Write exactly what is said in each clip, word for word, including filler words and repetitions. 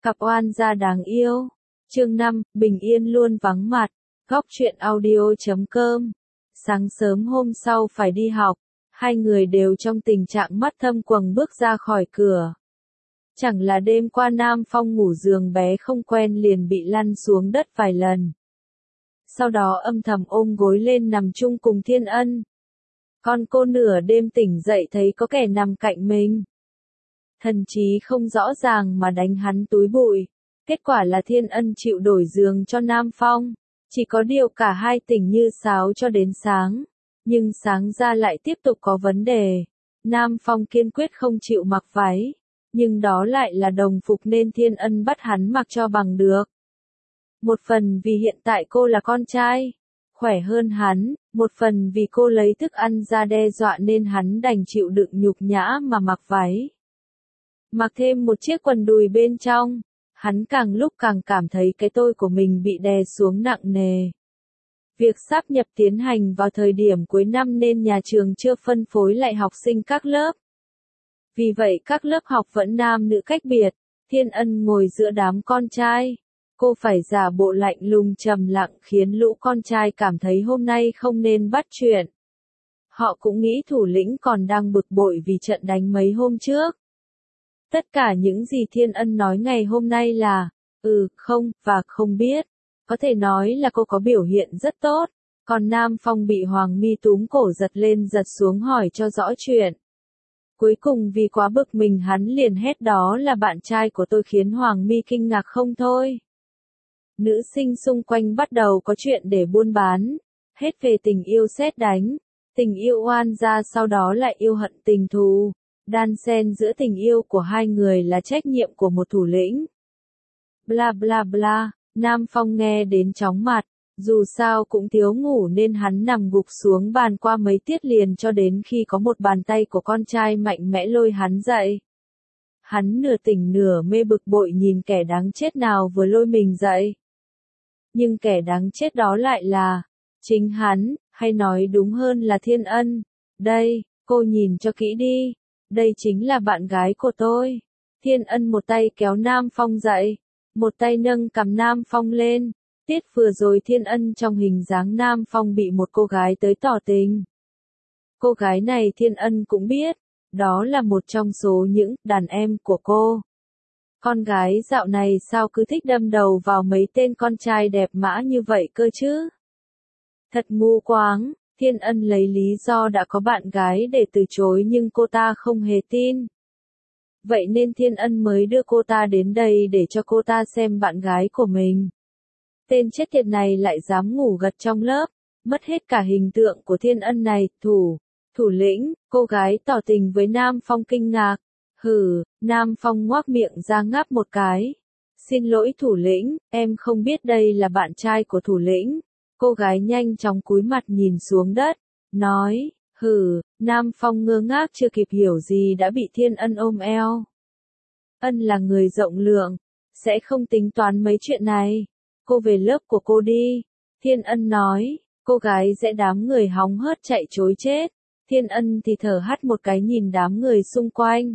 Cặp oan gia đáng yêu. Chương năm, bình yên luôn vắng mặt. Góc truyện audio chấm com. Sáng sớm hôm sau phải đi học, hai người đều trong tình trạng mắt thâm quầng bước ra khỏi cửa. Chẳng là đêm qua Nam Phong ngủ giường bé không quen liền bị lăn xuống đất vài lần. Sau đó âm thầm ôm gối lên nằm chung cùng Thiên Ân. Con cô nửa đêm tỉnh dậy thấy có kẻ nằm cạnh mình. Thần trí không rõ ràng mà đánh hắn túi bụi. Kết quả là Thiên Ân chịu đổi giường cho Nam Phong. Chỉ có điều cả hai tỉnh như sáo cho đến sáng. Nhưng sáng ra lại tiếp tục có vấn đề. Nam Phong kiên quyết không chịu mặc váy. Nhưng đó lại là đồng phục nên Thiên Ân bắt hắn mặc cho bằng được. Một phần vì hiện tại cô là con trai, khỏe hơn hắn, một phần vì cô lấy thức ăn ra đe dọa nên hắn đành chịu đựng nhục nhã mà mặc váy. Mặc thêm một chiếc quần đùi bên trong, hắn càng lúc càng cảm thấy cái tôi của mình bị đè xuống nặng nề. Việc sáp nhập tiến hành vào thời điểm cuối năm nên nhà trường chưa phân phối lại học sinh các lớp. Vì vậy các lớp học vẫn nam nữ cách biệt, Thiên Ân ngồi giữa đám con trai. Cô phải giả bộ lạnh lùng trầm lặng khiến lũ con trai cảm thấy hôm nay không nên bắt chuyện. Họ cũng nghĩ thủ lĩnh còn đang bực bội vì trận đánh mấy hôm trước. Tất cả những gì Thiên Ân nói ngày hôm nay là, ừ, không, và không biết. Có thể nói là cô có biểu hiện rất tốt, còn Nam Phong bị Hoàng Mi túm cổ giật lên giật xuống hỏi cho rõ chuyện. Cuối cùng vì quá bực mình hắn liền hét đó là bạn trai của tôi khiến Hoàng Mi kinh ngạc không thôi. Nữ sinh xung quanh bắt đầu có chuyện để buôn bán, hết về tình yêu sét đánh, tình yêu oan gia sau đó lại yêu hận tình thù, đan xen giữa tình yêu của hai người là trách nhiệm của một thủ lĩnh. Bla bla bla, Nam Phong nghe đến chóng mặt, dù sao cũng thiếu ngủ nên hắn nằm gục xuống bàn qua mấy tiết liền cho đến khi có một bàn tay của con trai mạnh mẽ lôi hắn dậy. Hắn nửa tỉnh nửa mê bực bội nhìn kẻ đáng chết nào vừa lôi mình dậy. Nhưng kẻ đáng chết đó lại là chính hắn, hay nói đúng hơn là Thiên Ân. Đây, cô nhìn cho kỹ đi, đây chính là bạn gái của tôi. Thiên Ân một tay kéo Nam Phong dậy, một tay nâng cằm Nam Phong lên. Tiết vừa rồi Thiên Ân trong hình dáng Nam Phong bị một cô gái tới tỏ tình. Cô gái này Thiên Ân cũng biết, đó là một trong số những đàn em của cô. Con gái dạo này sao cứ thích đâm đầu vào mấy tên con trai đẹp mã như vậy cơ chứ? Thật ngu quáng, Thiên Ân lấy lý do đã có bạn gái để từ chối nhưng cô ta không hề tin. Vậy nên Thiên Ân mới đưa cô ta đến đây để cho cô ta xem bạn gái của mình. Tên chết tiệt này lại dám ngủ gật trong lớp, mất hết cả hình tượng của Thiên Ân này, thủ, thủ lĩnh, cô gái tỏ tình với Nam Phong kinh ngạc. Hừ, Nam Phong ngoác miệng ra ngáp một cái. Xin lỗi thủ lĩnh, em không biết đây là bạn trai của thủ lĩnh. Cô gái nhanh chóng cúi mặt nhìn xuống đất, nói, hừ, Nam Phong ngơ ngác chưa kịp hiểu gì đã bị Thiên Ân ôm eo. Ân là người rộng lượng, sẽ không tính toán mấy chuyện này. Cô về lớp của cô đi. Thiên Ân nói, cô gái sẽ đám người hóng hớt chạy trối chết. Thiên Ân thì thở hắt một cái nhìn đám người xung quanh.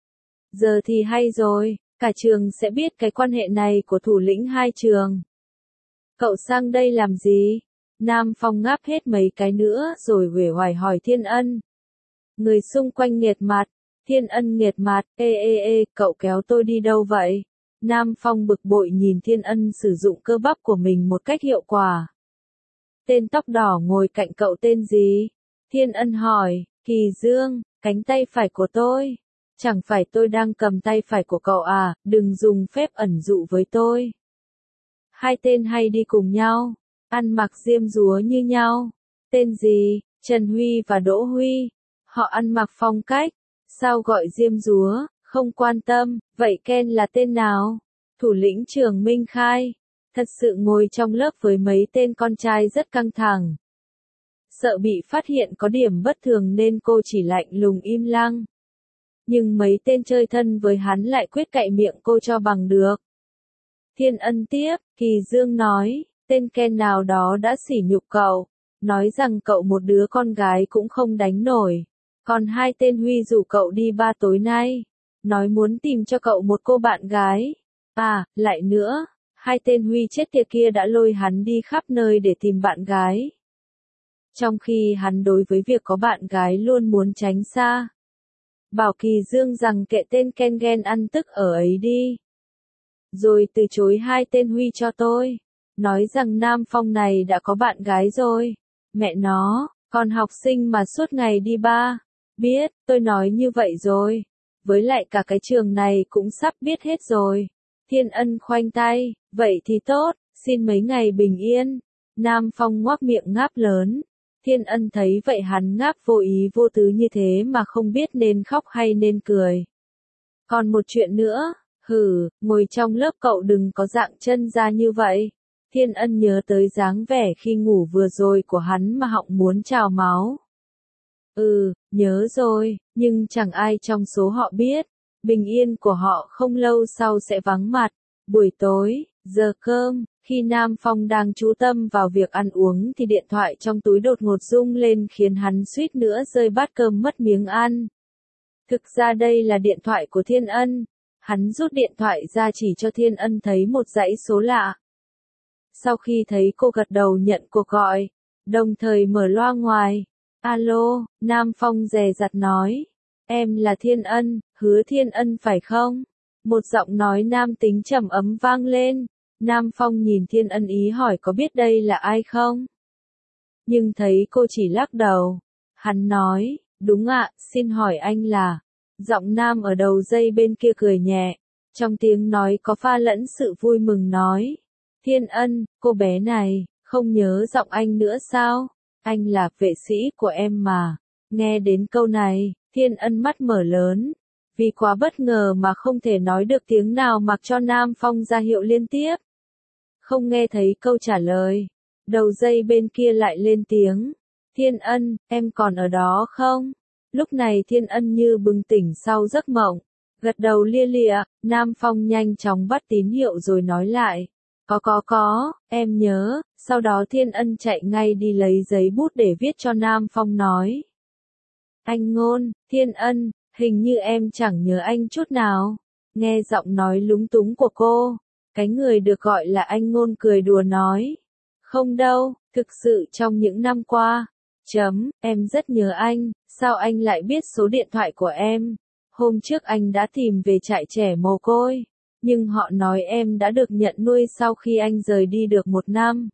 Giờ thì hay rồi, cả trường sẽ biết cái quan hệ này của thủ lĩnh hai trường. Cậu sang đây làm gì? Nam Phong ngáp hết mấy cái nữa rồi uể oải hỏi Thiên Ân. Người xung quanh nghiệt mặt. Thiên Ân nghiệt mặt, ê ê ê, cậu kéo tôi đi đâu vậy? Nam Phong bực bội nhìn Thiên Ân sử dụng cơ bắp của mình một cách hiệu quả. Tên tóc đỏ ngồi cạnh cậu tên gì? Thiên Ân hỏi, Kỳ Dương, cánh tay phải của tôi. Chẳng phải tôi đang cầm tay phải của cậu à, đừng dùng phép ẩn dụ với tôi. Hai tên hay đi cùng nhau, ăn mặc diêm dúa như nhau. Tên gì? Trần Huy và Đỗ Huy. Họ ăn mặc phong cách. Sao gọi diêm dúa? Không quan tâm, vậy Ken là tên nào? Thủ lĩnh trường Minh Khai. Thật sự ngồi trong lớp với mấy tên con trai rất căng thẳng. Sợ bị phát hiện có điểm bất thường nên cô chỉ lạnh lùng im lặng. Nhưng mấy tên chơi thân với hắn lại quyết cạy miệng cô cho bằng được. Thiên Ân tiếp, Kỳ Dương nói, tên Ken nào đó đã sỉ nhục cậu, nói rằng cậu một đứa con gái cũng không đánh nổi. Còn hai tên Huy rủ cậu đi ba tối nay, nói muốn tìm cho cậu một cô bạn gái. À, lại nữa, hai tên Huy chết tiệt kia đã lôi hắn đi khắp nơi để tìm bạn gái. Trong khi hắn đối với việc có bạn gái luôn muốn tránh xa. Bảo Kỳ Dương rằng kệ tên Ken Gen ăn tức ở ấy đi. Rồi từ chối hai tên Huy cho tôi. Nói rằng Nam Phong này đã có bạn gái rồi. Mẹ nó, còn học sinh mà suốt ngày đi ba. Biết, tôi nói như vậy rồi. Với lại cả cái trường này cũng sắp biết hết rồi. Thiên Ân khoanh tay, vậy thì tốt, xin mấy ngày bình yên. Nam Phong ngoác miệng ngáp lớn. Thiên Ân thấy vậy hắn ngáp vô ý vô tứ như thế mà không biết nên khóc hay nên cười. Còn một chuyện nữa, hừ, ngồi trong lớp cậu đừng có dạng chân ra như vậy. Thiên Ân nhớ tới dáng vẻ khi ngủ vừa rồi của hắn mà họng muốn trào máu. Ừ, nhớ rồi, nhưng chẳng ai trong số họ biết. Bình yên của họ không lâu sau sẽ vắng mặt. Buổi tối, giờ cơm, khi Nam Phong đang chú tâm vào việc ăn uống thì điện thoại trong túi đột ngột rung lên khiến hắn suýt nữa rơi bát cơm mất miếng ăn. Thực ra đây là điện thoại của Thiên Ân. Hắn rút điện thoại ra chỉ cho Thiên Ân thấy một dãy số lạ. Sau khi thấy cô gật đầu nhận cuộc gọi, đồng thời mở loa ngoài. Alo, Nam Phong dè dặt nói. Em là Thiên Ân, Hứa Thiên Ân phải không? Một giọng nói nam tính trầm ấm vang lên. Nam Phong nhìn Thiên Ân ý hỏi có biết đây là ai không? Nhưng thấy cô chỉ lắc đầu. Hắn nói, đúng ạ, xin hỏi anh là... Giọng nam ở đầu dây bên kia cười nhẹ. Trong tiếng nói có pha lẫn sự vui mừng nói. Thiên Ân, cô bé này, không nhớ giọng anh nữa sao? Anh là vệ sĩ của em mà. Nghe đến câu này, Thiên Ân mắt mở lớn. Vì quá bất ngờ mà không thể nói được tiếng nào mặc cho Nam Phong ra hiệu liên tiếp. Không nghe thấy câu trả lời. Đầu dây bên kia lại lên tiếng. Thiên Ân, em còn ở đó không? Lúc này Thiên Ân như bừng tỉnh sau giấc mộng. Gật đầu lia lịa, Nam Phong nhanh chóng bắt tín hiệu rồi nói lại. Có có có, em nhớ. Sau đó Thiên Ân chạy ngay đi lấy giấy bút để viết cho Nam Phong nói. Anh Ngôn, Thiên Ân, hình như em chẳng nhớ anh chút nào. Nghe giọng nói lúng túng của cô, cái người được gọi là anh Ngôn cười đùa nói. Không đâu, thực sự trong những năm qua, chấm, em rất nhớ anh, sao anh lại biết số điện thoại của em? Hôm trước anh đã tìm về trại trẻ mồ côi, nhưng họ nói em đã được nhận nuôi sau khi anh rời đi được một năm.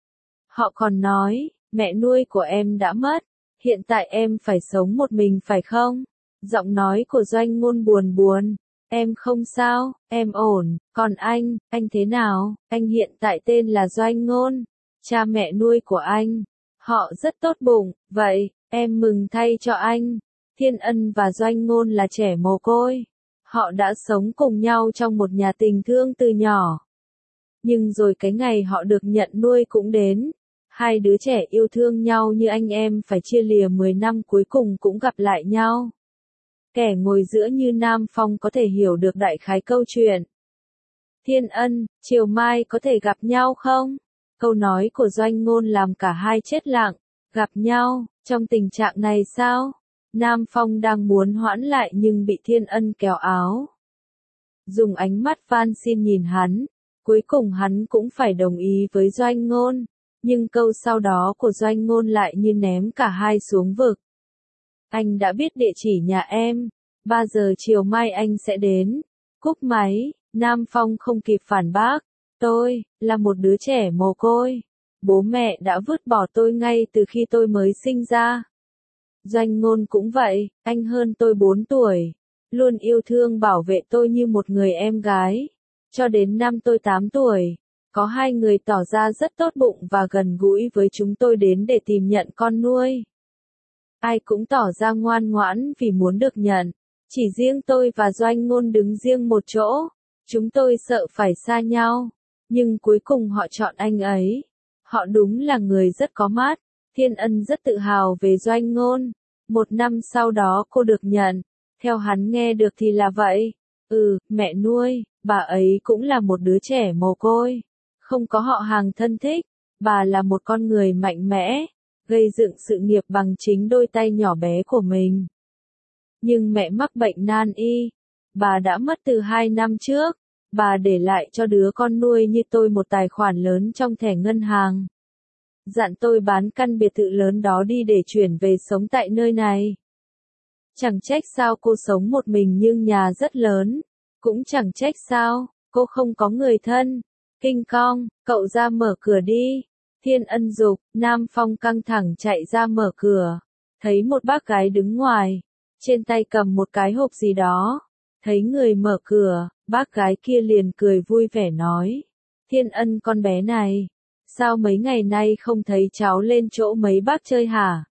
Họ còn nói, mẹ nuôi của em đã mất, hiện tại em phải sống một mình phải không? Giọng nói của Doanh Ngôn buồn buồn. Em không sao, em ổn, còn anh, anh thế nào? Anh hiện tại tên là Doanh Ngôn, cha mẹ nuôi của anh. Họ rất tốt bụng, vậy, em mừng thay cho anh. Thiên Ân và Doanh Ngôn là trẻ mồ côi. Họ đã sống cùng nhau trong một nhà tình thương từ nhỏ. Nhưng rồi cái ngày họ được nhận nuôi cũng đến. Hai đứa trẻ yêu thương nhau như anh em phải chia lìa mười năm cuối cùng cũng gặp lại nhau. Kẻ ngồi giữa như Nam Phong có thể hiểu được đại khái câu chuyện. Thiên Ân, chiều mai có thể gặp nhau không? Câu nói của Doanh Ngôn làm cả hai chết lặng. Gặp nhau, trong tình trạng này sao? Nam Phong đang muốn hoãn lại nhưng bị Thiên Ân kéo áo. Dùng ánh mắt van xin nhìn hắn. Cuối cùng hắn cũng phải đồng ý với Doanh Ngôn. Nhưng câu sau đó của Doanh Ngôn lại như ném cả hai xuống vực. Anh đã biết địa chỉ nhà em. Ba giờ chiều mai anh sẽ đến. Cúp máy, Nam Phong không kịp phản bác. Tôi, là một đứa trẻ mồ côi. Bố mẹ đã vứt bỏ tôi ngay từ khi tôi mới sinh ra. Doanh Ngôn cũng vậy, anh hơn tôi bốn tuổi. Luôn yêu thương bảo vệ tôi như một người em gái. Cho đến năm tôi tám tuổi. Có hai người tỏ ra rất tốt bụng và gần gũi với chúng tôi đến để tìm nhận con nuôi. Ai cũng tỏ ra ngoan ngoãn vì muốn được nhận. Chỉ riêng tôi và Doanh Ngôn đứng riêng một chỗ. Chúng tôi sợ phải xa nhau. Nhưng cuối cùng họ chọn anh ấy. Họ đúng là người rất có mắt. Thiên Ân rất tự hào về Doanh Ngôn. Một năm sau đó cô được nhận. Theo hắn nghe được thì là vậy. Ừ, mẹ nuôi, bà ấy cũng là một đứa trẻ mồ côi. Không có họ hàng thân thích. Bà là một con người mạnh mẽ. Gây dựng sự nghiệp bằng chính đôi tay nhỏ bé của mình. Nhưng mẹ mắc bệnh nan y. Bà đã mất từ hai năm trước. bà để lại cho đứa con nuôi như tôi một tài khoản lớn trong thẻ ngân hàng. Dặn tôi bán căn biệt thự lớn đó đi để chuyển về sống tại nơi này. Chẳng trách sao cô sống một mình nhưng nhà rất lớn. Cũng chẳng trách sao, cô không có người thân. Kinh Kong, cậu ra mở cửa đi. Thiên Ân giục, Nam Phong căng thẳng chạy ra mở cửa. Thấy một bác gái đứng ngoài. Trên tay cầm một cái hộp gì đó. Thấy người mở cửa, bác gái kia liền cười vui vẻ nói. Thiên Ân con bé này. Sao mấy ngày nay không thấy cháu lên chỗ mấy bác chơi hả?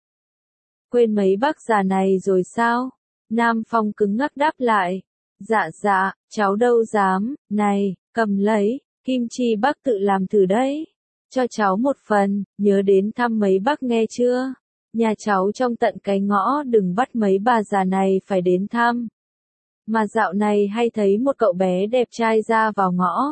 Quên mấy bác già này rồi sao? Nam Phong cứng ngắc đáp lại. Dạ dạ, cháu đâu dám, này, cầm lấy, kim chi bác tự làm thử đấy. Cho cháu một phần, nhớ đến thăm mấy bác nghe chưa? Nhà cháu trong tận cái ngõ, đừng bắt mấy bà già này phải đến thăm. Mà dạo này hay thấy một cậu bé đẹp trai ra vào ngõ.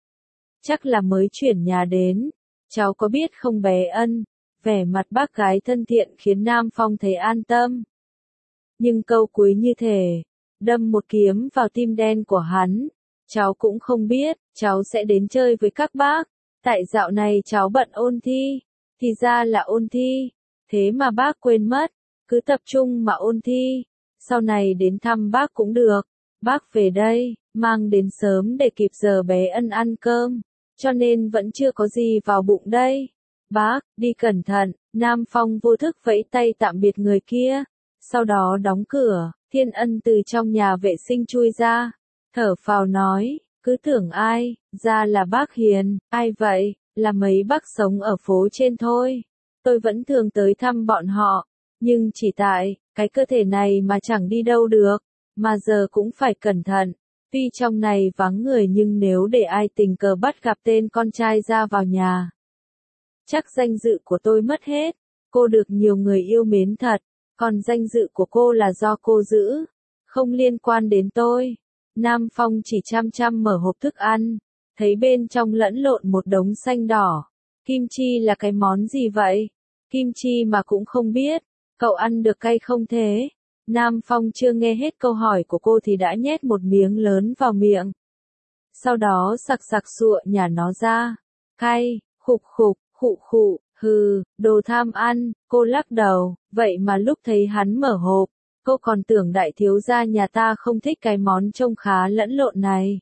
Chắc là mới chuyển nhà đến. Cháu có biết không bé Ân? Vẻ mặt bác gái thân thiện khiến Nam Phong thấy an tâm. Nhưng câu cuối như thể đâm một kiếm vào tim đen của hắn. Cháu cũng không biết, cháu sẽ đến chơi với các bác. Tại dạo này cháu bận ôn thi. Thì ra là ôn thi. Thế mà bác quên mất. Cứ tập trung mà ôn thi. Sau này đến thăm bác cũng được. Bác về đây, mang đến sớm để kịp giờ bé Ân ăn cơm. Cho nên vẫn chưa có gì vào bụng đây. Bác, đi cẩn thận. Nam Phong vô thức vẫy tay tạm biệt người kia. Sau đó đóng cửa. Thiên Ân từ trong nhà vệ sinh chui ra. Thở phào nói, cứ tưởng ai, ra là bác Hiền. Ai vậy? Là mấy bác sống ở phố trên thôi. Tôi vẫn thường tới thăm bọn họ. Nhưng chỉ tại, cái cơ thể này mà chẳng đi đâu được. Mà giờ cũng phải cẩn thận. Tuy trong này vắng người nhưng nếu để ai tình cờ bắt gặp tên con trai ra vào nhà. Chắc danh dự của tôi mất hết. Cô được nhiều người yêu mến thật. Còn danh dự của cô là do cô giữ. Không liên quan đến tôi. Nam Phong chỉ chăm chăm mở hộp thức ăn. Thấy bên trong lẫn lộn một đống xanh đỏ. Kim chi là cái món gì vậy? Kim chi mà cũng không biết. Cậu ăn được cay không thế? Nam Phong chưa nghe hết câu hỏi của cô thì đã nhét một miếng lớn vào miệng. Sau đó sặc sặc sụa nhả nó ra. Cay, khục khục, khụ khụ, hừ, đồ tham ăn, cô lắc đầu. Vậy mà lúc thấy hắn mở hộp, cô còn tưởng đại thiếu gia nhà ta không thích cái món trông khá lẫn lộn này.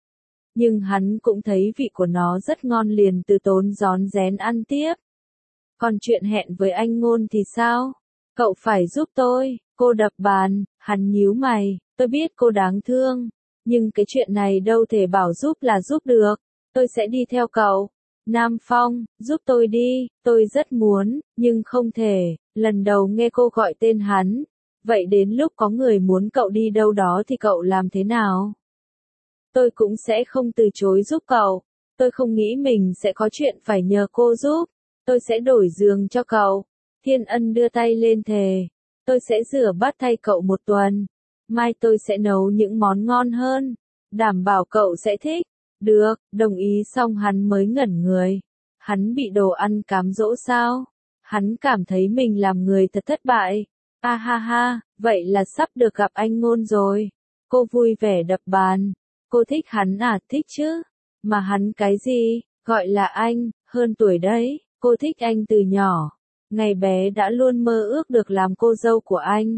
Nhưng hắn cũng thấy vị của nó rất ngon liền từ tốn rón rén ăn tiếp. Còn chuyện hẹn với anh Ngôn thì sao? Cậu phải giúp tôi. Cô đập bàn, hắn nhíu mày, tôi biết cô đáng thương, nhưng cái chuyện này đâu thể bảo giúp là giúp được, tôi sẽ đi theo cậu. Nam Phong, giúp tôi đi, tôi rất muốn, nhưng không thể, lần đầu nghe cô gọi tên hắn. Vậy đến lúc có người muốn cậu đi đâu đó thì cậu làm thế nào? Tôi cũng sẽ không từ chối giúp cậu, tôi không nghĩ mình sẽ có chuyện phải nhờ cô giúp, tôi sẽ đổi giường cho cậu. Thiên Ân đưa tay lên thề. Tôi sẽ rửa bát thay cậu một tuần. Mai tôi sẽ nấu những món ngon hơn. Đảm bảo cậu sẽ thích. Được, đồng ý xong hắn mới ngẩn người. Hắn bị đồ ăn cám dỗ sao? Hắn cảm thấy mình làm người thật thất bại. A ha ha, vậy là sắp được gặp anh Ngôn rồi. Cô vui vẻ đập bàn. Cô thích hắn à? Thích chứ. Mà hắn cái gì? Gọi là anh, hơn tuổi đấy. Cô thích anh từ nhỏ. Ngày bé đã luôn mơ ước được làm cô dâu của anh.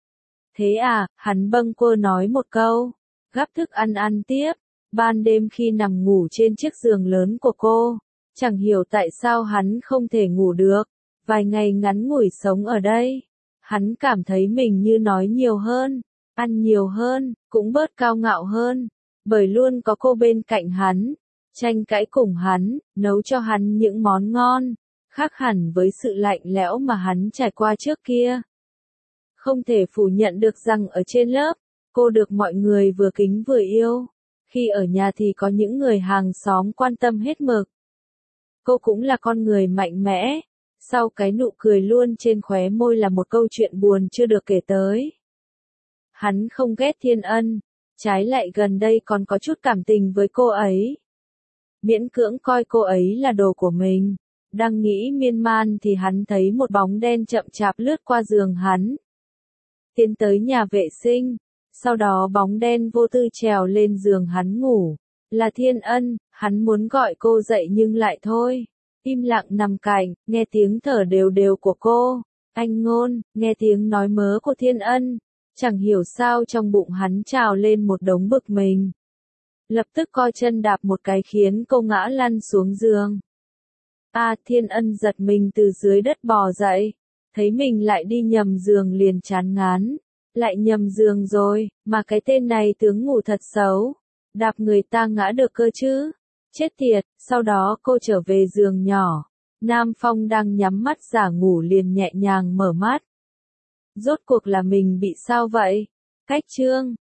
Thế à, hắn bâng quơ nói một câu, gắp thức ăn ăn tiếp. Ban đêm khi nằm ngủ trên chiếc giường lớn của cô, chẳng hiểu tại sao hắn không thể ngủ được. Vài ngày ngắn ngủi sống ở đây, hắn cảm thấy mình như nói nhiều hơn, ăn nhiều hơn, cũng bớt cao ngạo hơn, bởi luôn có cô bên cạnh hắn, tranh cãi cùng hắn, nấu cho hắn những món ngon. Khác hẳn với sự lạnh lẽo mà hắn trải qua trước kia. Không thể phủ nhận được rằng ở trên lớp, cô được mọi người vừa kính vừa yêu. Khi ở nhà thì có những người hàng xóm quan tâm hết mực. Cô cũng là con người mạnh mẽ. Sau cái nụ cười luôn trên khóe môi là một câu chuyện buồn chưa được kể tới. Hắn không ghét Thiên Ân, trái lại gần đây còn có chút cảm tình với cô ấy. Miễn cưỡng coi cô ấy là đồ của mình. Đang nghĩ miên man thì hắn thấy một bóng đen chậm chạp lướt qua giường hắn. Tiến tới nhà vệ sinh, sau đó bóng đen vô tư trèo lên giường hắn ngủ. Là Thiên Ân, hắn muốn gọi cô dậy nhưng lại thôi. Im lặng nằm cạnh, nghe tiếng thở đều đều của cô. Anh Ngôn, nghe tiếng nói mớ của Thiên Ân. Chẳng hiểu sao trong bụng hắn trào lên một đống bực mình. Lập tức co chân đạp một cái khiến cô ngã lăn xuống giường. A Thiên Ân giật mình từ dưới đất bò dậy. Thấy mình lại đi nhầm giường liền chán ngán. Lại nhầm giường rồi, mà cái tên này tướng ngủ thật xấu. Đạp người ta ngã được cơ chứ. Chết tiệt, sau đó cô trở về giường nhỏ. Nam Phong đang nhắm mắt giả ngủ liền nhẹ nhàng mở mắt. Rốt cuộc là mình bị sao vậy? Cách chương